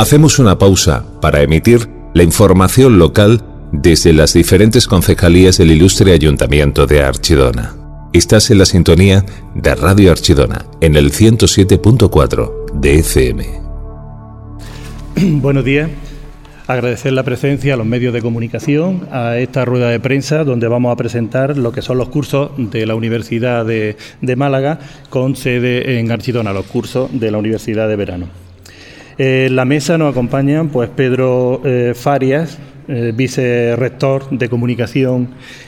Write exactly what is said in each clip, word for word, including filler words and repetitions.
Hacemos una pausa para emitir la información local desde las diferentes concejalías del ilustre Ayuntamiento de Archidona. Estás en la sintonía de Radio Archidona, en el ciento siete punto cuatro de F M. Buenos días. Agradecer la presencia a los medios de comunicación, a esta rueda de prensa donde vamos a presentar lo que son los cursos de la Universidad de, de Málaga con sede en Archidona, los cursos de la Universidad de Verano. Eh, en la mesa nos acompañan pues Pedro eh, Farias, eh, vicerrector de Comunicación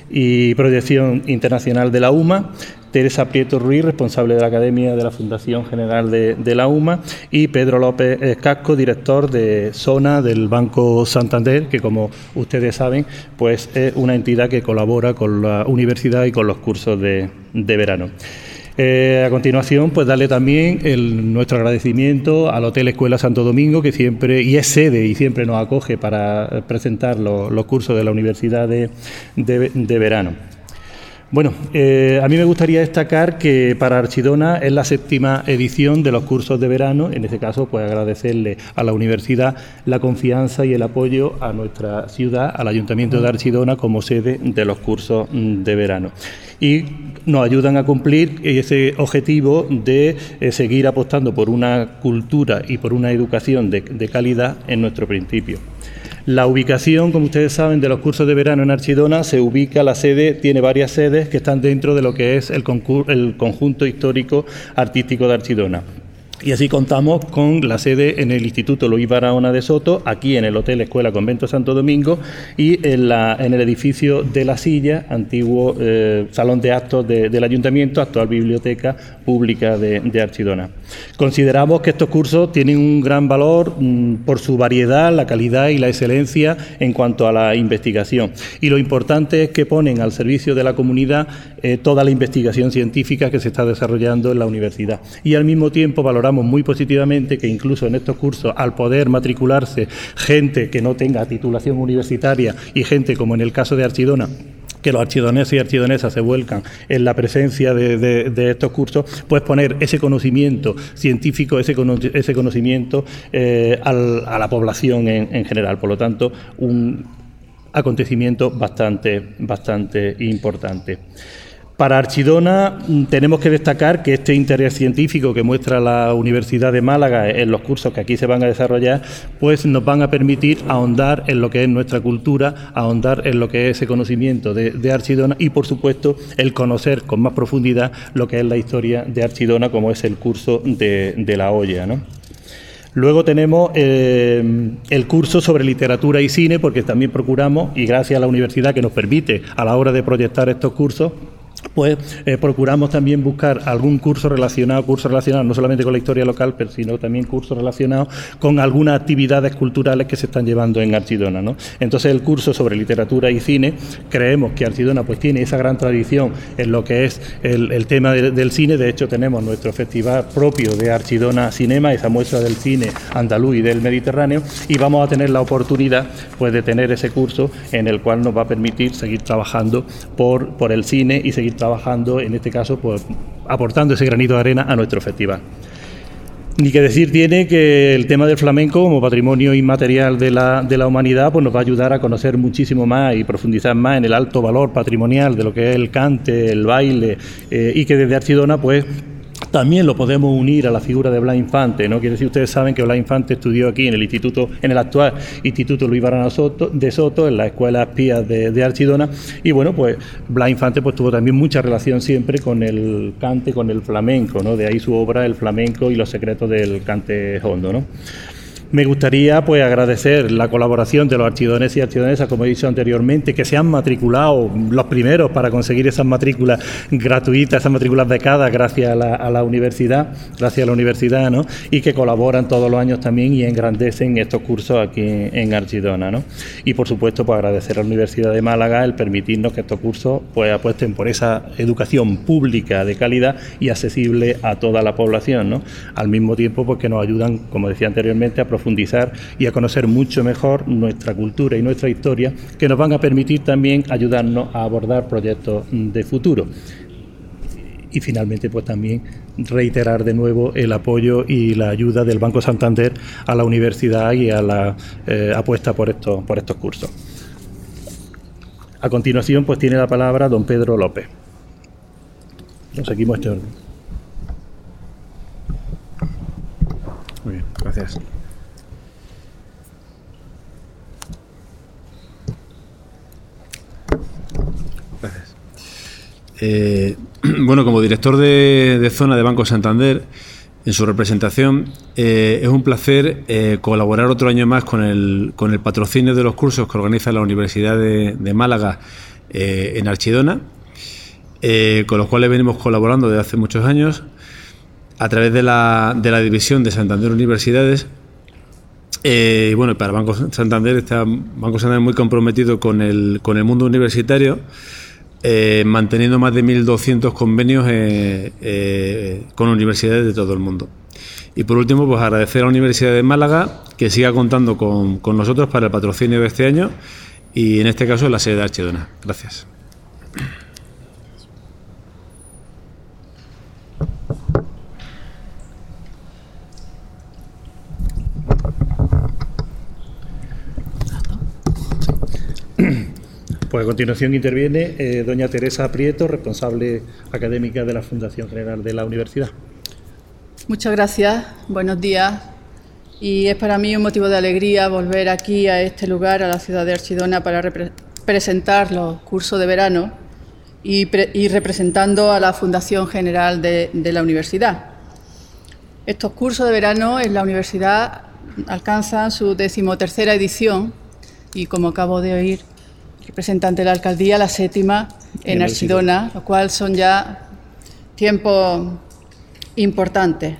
y Proyección Internacional de la U M A, Teresa Prieto Ruiz, responsable de la Academia de la Fundación General de, de la U M A, y Pedro López Casco, director de Zona del Banco Santander, que como ustedes saben, pues es una entidad que colabora con la universidad y con los cursos de, de verano. Eh, a continuación, pues darle también el, nuestro agradecimiento al Hotel Escuela Santo Domingo, que siempre, y es sede y siempre nos acoge para presentar los, los cursos de la Universidad de, de, de Verano. Bueno, eh, a mí me gustaría destacar que para Archidona es la séptima edición de los cursos de verano. En este caso, pues agradecerle a la universidad la confianza y el apoyo a nuestra ciudad, al Ayuntamiento de Archidona, como sede de los cursos de verano. Y nos ayudan a cumplir ese objetivo de eh, seguir apostando por una cultura y por una educación de, de calidad en nuestro principio. La ubicación, como ustedes saben, de los cursos de verano en Archidona se ubica, la sede tiene varias sedes que están dentro de lo que es el, el conjunto histórico artístico de Archidona. Y así contamos con la sede en el Instituto Luis Barahona de Soto, aquí en el Hotel Escuela Convento Santo Domingo y en, la, en el edificio de La Silla, antiguo eh, salón de actos de, del Ayuntamiento, actual biblioteca pública de, de Archidona. Consideramos que estos cursos tienen un gran valor mmm, por su variedad, la calidad y la excelencia en cuanto a la investigación. Y lo importante es que ponen al servicio de la comunidad eh, toda la investigación científica que se está desarrollando en la universidad. Y al mismo tiempo valoramos muy positivamente que incluso en estos cursos, al poder matricularse gente que no tenga titulación universitaria y gente como en el caso de Archidona, que los archidoneses y archidonesas se vuelcan en la presencia de, de, de estos cursos, pues poner ese conocimiento científico, ese, cono ese conocimiento eh, al, a la población en, en general. Por lo tanto, un acontecimiento bastante, bastante importante. Para Archidona tenemos que destacar que este interés científico que muestra la Universidad de Málaga en los cursos que aquí se van a desarrollar, pues nos van a permitir ahondar en lo que es nuestra cultura, ahondar en lo que es ese conocimiento de, de Archidona y, por supuesto, el conocer con más profundidad lo que es la historia de Archidona, como es el curso de, de la olla, ¿no? Luego tenemos eh, el curso sobre literatura y cine, porque también procuramos, y gracias a la universidad que nos permite a la hora de proyectar estos cursos, pues eh, procuramos también buscar algún curso relacionado, curso relacionado no solamente con la historia local, pero sino también cursos relacionados con algunas actividades culturales que se están llevando en Archidona, ¿no? Entonces el curso sobre literatura y cine, creemos que Archidona pues tiene esa gran tradición en lo que es el, el tema de, del cine. De hecho tenemos nuestro festival propio de Archidona Cinema, esa muestra del cine andaluz y del Mediterráneo, y vamos a tener la oportunidad pues de tener ese curso en el cual nos va a permitir seguir trabajando por, por el cine y seguir trabajando, en este caso, pues aportando ese granito de arena a nuestro festival. Ni que decir tiene que el tema del flamenco como patrimonio inmaterial de la, de la humanidad pues nos va a ayudar a conocer muchísimo más y profundizar más en el alto valor patrimonial de lo que es el cante, el baile, eh, y que desde Archidona pues también lo podemos unir a la figura de Blas Infante, ¿no? Quiere decir, ustedes saben que Blas Infante estudió aquí en el instituto, en el actual Instituto Luis Barahona Soto, de Soto, en la Escuela Espías de, de Archidona, y bueno, pues Blas Infante pues tuvo también mucha relación siempre con el cante, con el flamenco, ¿no? De ahí su obra El flamenco y los secretos del cante hondo, ¿no? Me gustaría pues agradecer la colaboración de los archidoneses y archidonesas, como he dicho anteriormente, que se han matriculado los primeros para conseguir esas matrículas gratuitas, esas matrículas becadas gracias a la, a la universidad, gracias a la universidad, ¿no? Y que colaboran todos los años también y engrandecen estos cursos aquí en, en Archidona, ¿no? Y por supuesto pues agradecer a la Universidad de Málaga el permitirnos que estos cursos pues apuesten por esa educación pública de calidad y accesible a toda la población, ¿no? Al mismo tiempo pues que nos ayudan, como decía anteriormente, a profundizar y a conocer mucho mejor nuestra cultura y nuestra historia, que nos van a permitir también ayudarnos a abordar proyectos de futuro. y finalmente pues también reiterar de nuevo el apoyo y la ayuda del Banco Santander a la universidad y a la eh, apuesta por estos, por estos cursos. A continuación pues tiene la palabra don Pedro López. Nos seguimos este orden. Muy bien, gracias. Gracias. Eh, bueno, como director de, de zona de Banco Santander, en su representación, eh, es un placer eh, colaborar otro año más con el, con el patrocinio de los cursos que organiza la Universidad de, de Málaga eh, en Archidona, eh, con los cuales venimos colaborando desde hace muchos años a través de la, de la división de Santander Universidades. Eh, y bueno, para Banco Santander está Banco Santander muy comprometido con el, con el mundo universitario, eh, manteniendo más de mil doscientos convenios eh, eh, con universidades de todo el mundo. Y por último, pues agradecer a la Universidad de Málaga que siga contando con, con nosotros para el patrocinio de este año y en este caso la sede de Archidona. Gracias. Pues a continuación interviene eh, doña Teresa Prieto, responsable académica de la Fundación General de la Universidad. Muchas gracias, buenos días. Y es para mí un motivo de alegría volver aquí a este lugar, a la ciudad de Archidona, para presentar los cursos de verano y, pre y representando a la Fundación General de, de la Universidad. Estos cursos de verano en la universidad alcanzan su decimotercera edición y, como acabo de oír, representante de la alcaldía, la séptima en Archidona, lo cual son ya tiempos importantes.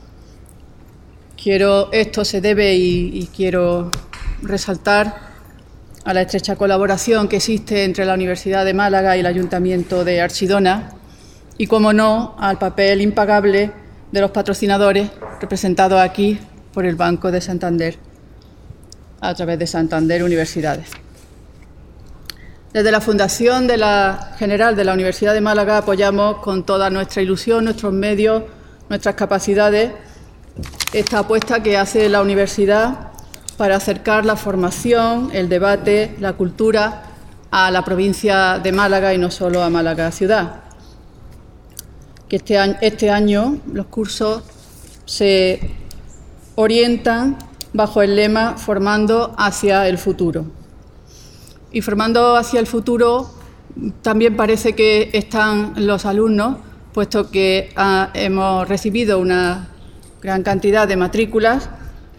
Quiero, esto se debe y, y quiero resaltar a la estrecha colaboración que existe entre la Universidad de Málaga y el Ayuntamiento de Archidona y, como no, al papel impagable de los patrocinadores representados aquí por el Banco de Santander a través de Santander Universidades. Desde la Fundación de la General de la Universidad de Málaga apoyamos con toda nuestra ilusión, nuestros medios, nuestras capacidades, esta apuesta que hace la universidad para acercar la formación, el debate, la cultura a la provincia de Málaga y no solo a Málaga ciudad. Que este año, este año los cursos se orientan bajo el lema Formando hacia el futuro. Y formando hacia el futuro también parece que están los alumnos, puesto que ah, hemos recibido una gran cantidad de matrículas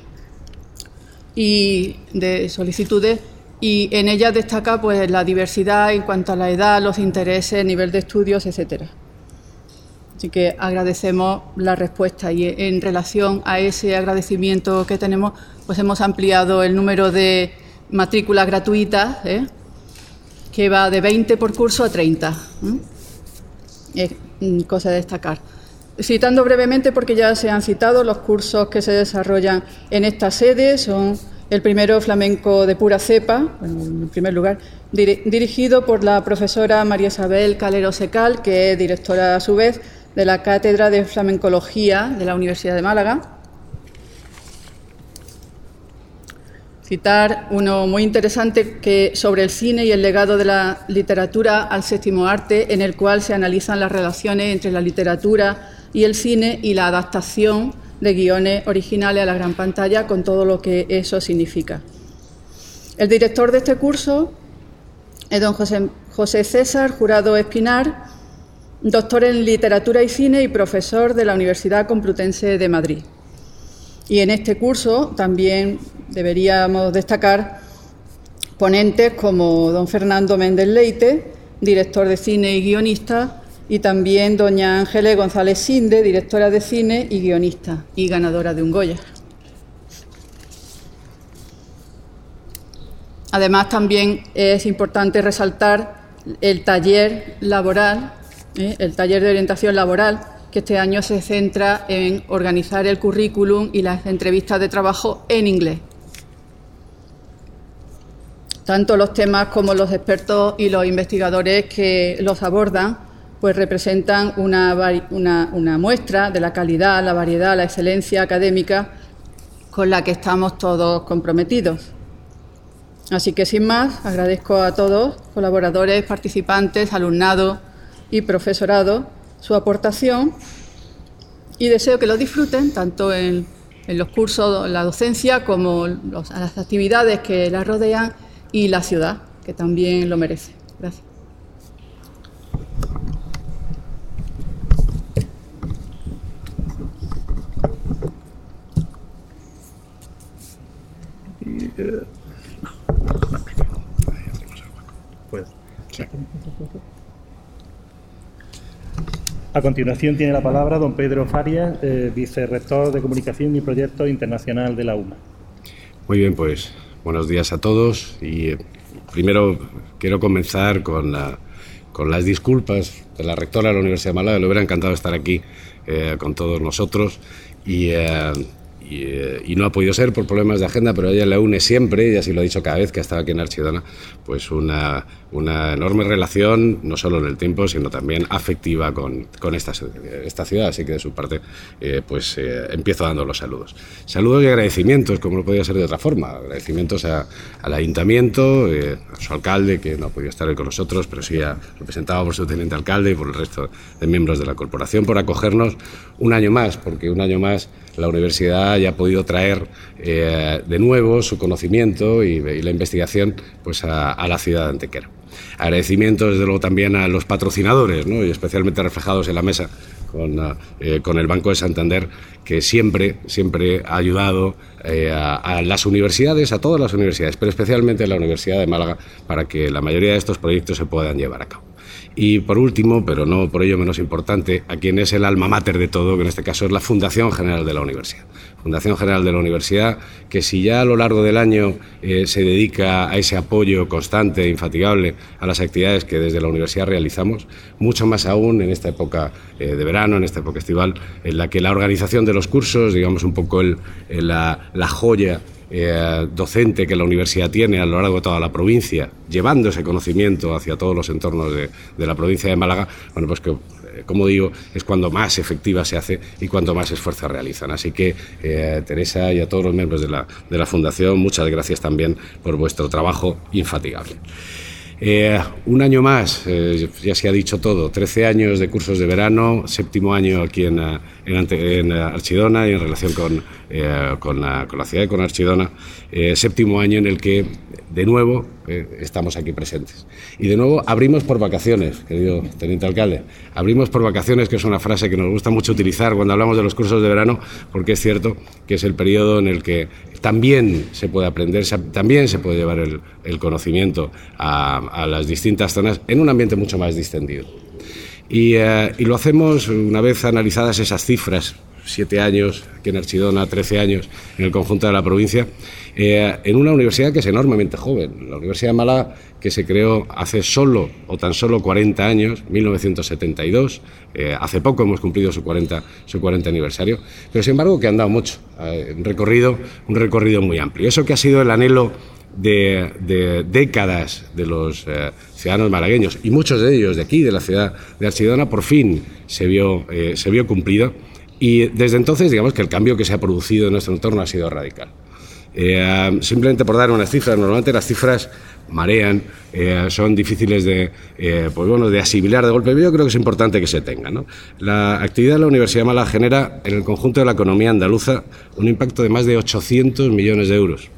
y de solicitudes y en ellas destaca pues la diversidad en cuanto a la edad, los intereses, nivel de estudios, etcétera. Así que agradecemos la respuesta y en relación a ese agradecimiento que tenemos, pues hemos ampliado el número de matrículas gratuitas, ¿eh? que va de veinte por curso a treinta. ¿eh? Es cosa de destacar. Citando brevemente, porque ya se han citado, los cursos que se desarrollan en esta sede son el primero, flamenco de pura cepa, bueno, en primer lugar, dir dirigido por la profesora María Isabel Calero Secal, que es directora a su vez de la Cátedra de Flamencología de la Universidad de Málaga. Citar uno muy interesante que sobre el cine y el legado de la literatura al séptimo arte, en el cual se analizan las relaciones entre la literatura y el cine y la adaptación de guiones originales a la gran pantalla, con todo lo que eso significa. El director de este curso es don José, José César Jurado Espinar, doctor en literatura y cine y profesor de la Universidad Complutense de Madrid. Y en este curso también deberíamos destacar ponentes como don Fernando Méndez Leite, director de cine y guionista, y también doña Ángeles González Sinde, directora de cine y guionista, y ganadora de un Goya. Además, también es importante resaltar el taller laboral, ¿eh? el taller de orientación laboral, que este año se centra en organizar el currículum y las entrevistas de trabajo en inglés. Tanto los temas como los expertos y los investigadores que los abordan pues representan una, una, una muestra de la calidad, la variedad, la excelencia académica con la que estamos todos comprometidos. Así que, sin más, agradezco a todos, colaboradores, participantes, alumnado y profesorado, su aportación y deseo que lo disfruten tanto en, en los cursos, en la docencia, como los, a las actividades que la rodean y la ciudad, que también lo merece. Gracias. A continuación tiene la palabra don Pedro Farias, eh, vicerrector de Comunicación y Proyectos Internacional de la U M A. Muy bien, pues buenos días a todos y eh, primero quiero comenzar con, la, con las disculpas de la rectora de la Universidad de Málaga. Le hubiera encantado estar aquí eh, con todos nosotros y... Eh, Y, eh, y no ha podido ser por problemas de agenda, pero ella le une siempre, y así lo ha dicho cada vez que ha estado aquí en Archidona, pues una, una enorme relación, no solo en el tiempo, sino también afectiva con, con esta, esta ciudad. Así que de su parte, eh, pues eh, empiezo dando los saludos. Saludos y agradecimientos, como no podía ser de otra forma. Agradecimientos a, al Ayuntamiento, eh, a su alcalde, que no ha podido estar hoy con nosotros, pero sí a, representado por su teniente alcalde y por el resto de miembros de la corporación, por acogernos un año más, porque un año más la universidad ya ha podido traer eh, de nuevo su conocimiento y, y la investigación pues a, a la ciudad de Antequera. Agradecimientos, desde luego, también a los patrocinadores, ¿no? Y especialmente reflejados en la mesa con, eh, con el Banco de Santander, que siempre, siempre ha ayudado eh, a, a las universidades, a todas las universidades, pero especialmente a la Universidad de Málaga, para que la mayoría de estos proyectos se puedan llevar a cabo. Y por último, pero no por ello menos importante, a quien es el alma mater de todo, que en este caso es la Fundación General de la Universidad. Fundación General de la Universidad, que si ya a lo largo del año eh, se dedica a ese apoyo constante e infatigable a las actividades que desde la universidad realizamos, mucho más aún en esta época eh, de verano, en esta época estival, en la que la organización de los cursos, digamos un poco el, el, la, la joya Eh, docente que la universidad tiene a lo largo de toda la provincia, llevando ese conocimiento hacia todos los entornos de, de la provincia de Málaga, bueno, pues que, eh, como digo, es cuando más efectiva se hace y cuando más esfuerzos realizan. Así que, eh, Teresa y a todos los miembros de la, de la Fundación, muchas gracias también por vuestro trabajo infatigable. Eh, un año más, eh, ya se ha dicho todo, trece años de cursos de verano, séptimo año aquí en, en, en Archidona y en relación con, eh, con, la, con la ciudad y con Archidona, eh, séptimo año en el que de nuevo eh, estamos aquí presentes. Y de nuevo abrimos por vacaciones, querido teniente alcalde, abrimos por vacaciones, que es una frase que nos gusta mucho utilizar cuando hablamos de los cursos de verano, porque es cierto que es el periodo en el que también se puede aprender, también se puede llevar el, el conocimiento a, a las distintas zonas en un ambiente mucho más distendido. Y, eh, y lo hacemos una vez analizadas esas cifras, siete años aquí en Archidona, trece años en el conjunto de la provincia, eh, en una universidad que es enormemente joven, la Universidad de Málaga, que se creó hace solo o tan solo cuarenta años, mil novecientos setenta y dos, eh, hace poco hemos cumplido su cuarenta, su cuarenta aniversario, pero sin embargo que han dado mucho, eh, un recorrido, un recorrido muy amplio. Eso que ha sido el anhelo de, de décadas de los eh, ciudadanos malagueños, y muchos de ellos de aquí, de la ciudad de Archidona, por fin se vio, eh, se vio cumplido. Y desde entonces, digamos que el cambio que se ha producido en nuestro entorno ha sido radical. Eh, simplemente por dar unas cifras, normalmente las cifras marean, eh, son difíciles de, eh, pues bueno, de asimilar de golpe, pero yo creo que es importante que se tengan, ¿no? La actividad de la Universidad de Málaga genera en el conjunto de la economía andaluza un impacto de más de ochocientos millones de euros.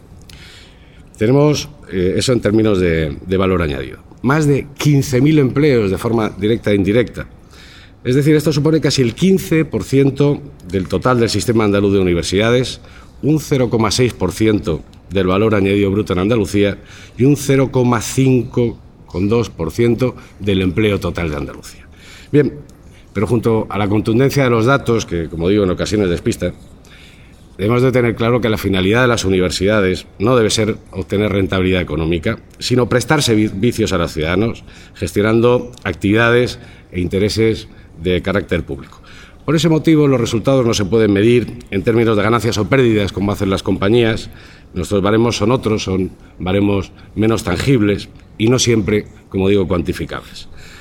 Tenemos eh, eso en términos de, de valor añadido. Más de quince mil empleos de forma directa e indirecta. Es decir, esto supone casi el quince por ciento del total del sistema andaluz de universidades, un cero coma seis por ciento del valor añadido bruto en Andalucía y un cero coma cinco coma dos por ciento del empleo total de Andalucía. Bien, pero junto a la contundencia de los datos, que como digo en ocasiones despista, debemos de tener claro que la finalidad de las universidades no debe ser obtener rentabilidad económica, sino prestar servicios a los ciudadanos, gestionando actividades e intereses de carácter público. Por ese motivo, los resultados no se pueden medir en términos de ganancias o pérdidas, como hacen las compañías. Nuestros baremos son otros, son baremos menos tangibles y no siempre, como digo, cuantificables.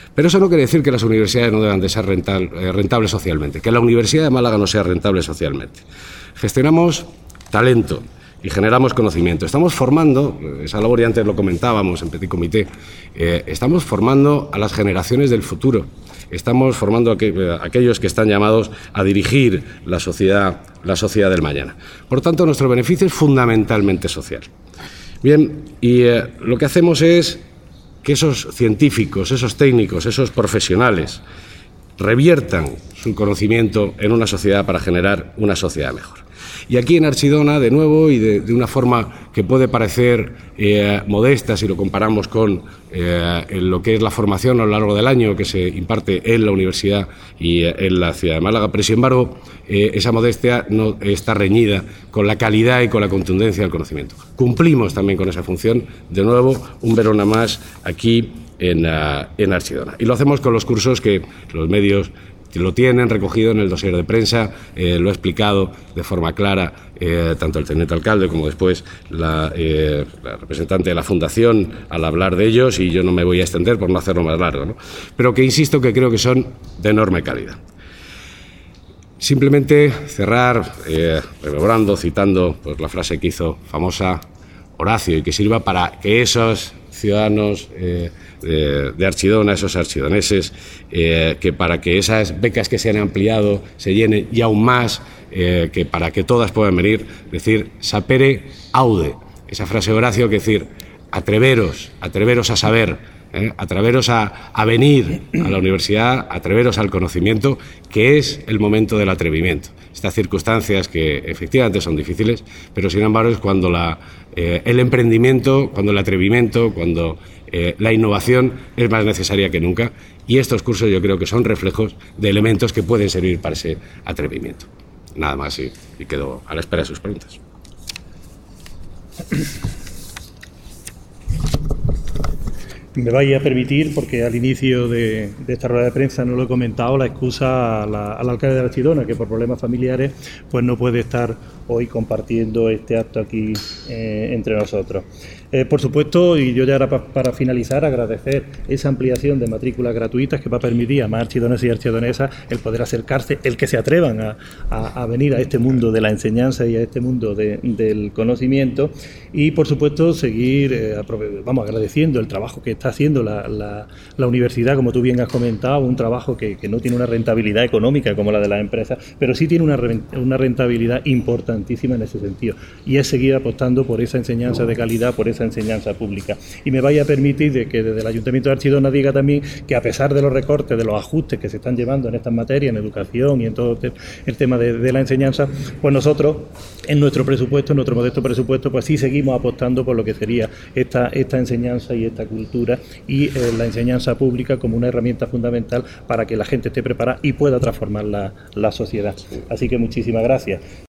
Pero eso no quiere decir que las universidades no deban de ser rental, eh, rentables socialmente, que la Universidad de Málaga no sea rentable socialmente. Gestionamos talento y generamos conocimiento. Estamos formando, esa labor ya antes lo comentábamos en Petit Comité, eh, estamos formando a las generaciones del futuro. Estamos formando a, que, a aquellos que están llamados a dirigir la sociedad, la sociedad del mañana. Por tanto, nuestro beneficio es fundamentalmente social. Bien, y eh, lo que hacemos es que esos científicos, esos técnicos, esos profesionales reviertan su conocimiento en una sociedad para generar una sociedad mejor. Y aquí en Archidona, de nuevo, y de, de una forma que puede parecer eh, modesta si lo comparamos con eh, en lo que es la formación a lo largo del año que se imparte en la universidad y eh, en la ciudad de Málaga, pero sin embargo eh, esa modestia no está reñida con la calidad y con la contundencia del conocimiento. Cumplimos también con esa función, de nuevo, un verano más aquí en, uh, en Archidona. Y lo hacemos con los cursos que los medios lo tienen recogido en el dossier de prensa, eh, lo ha explicado de forma clara eh, tanto el teniente alcalde como después la, eh, la representante de la Fundación al hablar de ellos, y yo no me voy a extender por no hacerlo más largo, ¿no? Pero que insisto que creo que son de enorme calidad. Simplemente cerrar eh, rememorando, citando pues, la frase que hizo famosa Horacio, y que sirva para que esos ciudadanos eh, de, de Archidona, esos archidoneses, eh, que para que esas becas que se han ampliado se llenen y aún más, eh, que para que todas puedan venir, decir, sapere aude, esa frase de Horacio, que decir, atreveros, atreveros a saber, eh, atreveros a, a venir a la universidad, atreveros al conocimiento, que es el momento del atrevimiento. Estas circunstancias que efectivamente son difíciles, pero sin embargo es cuando la, eh, el emprendimiento, cuando el atrevimiento, cuando eh, la innovación es más necesaria que nunca, y estos cursos yo creo que son reflejos de elementos que pueden servir para ese atrevimiento. Nada más, y, y quedo a la espera de sus preguntas. Me vais a permitir, porque al inicio de, de esta rueda de prensa no lo he comentado, la excusa a la, al alcalde de Archidona, que por problemas familiares pues no puede estar hoy compartiendo este acto aquí eh, entre nosotros. Eh, por supuesto, y yo ya ahora pa, para finalizar, agradecer esa ampliación de matrículas gratuitas que va a permitir a más archidoneses y archidonesas el poder acercarse, el que se atrevan a, a, a venir a este mundo de la enseñanza y a este mundo de, del conocimiento, y por supuesto seguir eh, vamos agradeciendo el trabajo que está haciendo la, la, la universidad, como tú bien has comentado, un trabajo que, que no tiene una rentabilidad económica como la de las empresas, pero sí tiene una, una rentabilidad importantísima en ese sentido, y es seguir apostando por esa enseñanza de calidad, por esa enseñanza pública. Y me vaya a permitir de que desde el Ayuntamiento de Archidona diga también que, a pesar de los recortes, de los ajustes que se están llevando en estas materias, en educación y en todo el tema de, de la enseñanza, pues nosotros en nuestro presupuesto, en nuestro modesto presupuesto, pues sí seguimos apostando por lo que sería esta, esta enseñanza y esta cultura, y eh, la enseñanza pública como una herramienta fundamental para que la gente esté preparada y pueda transformar la, la sociedad. Así que muchísimas gracias.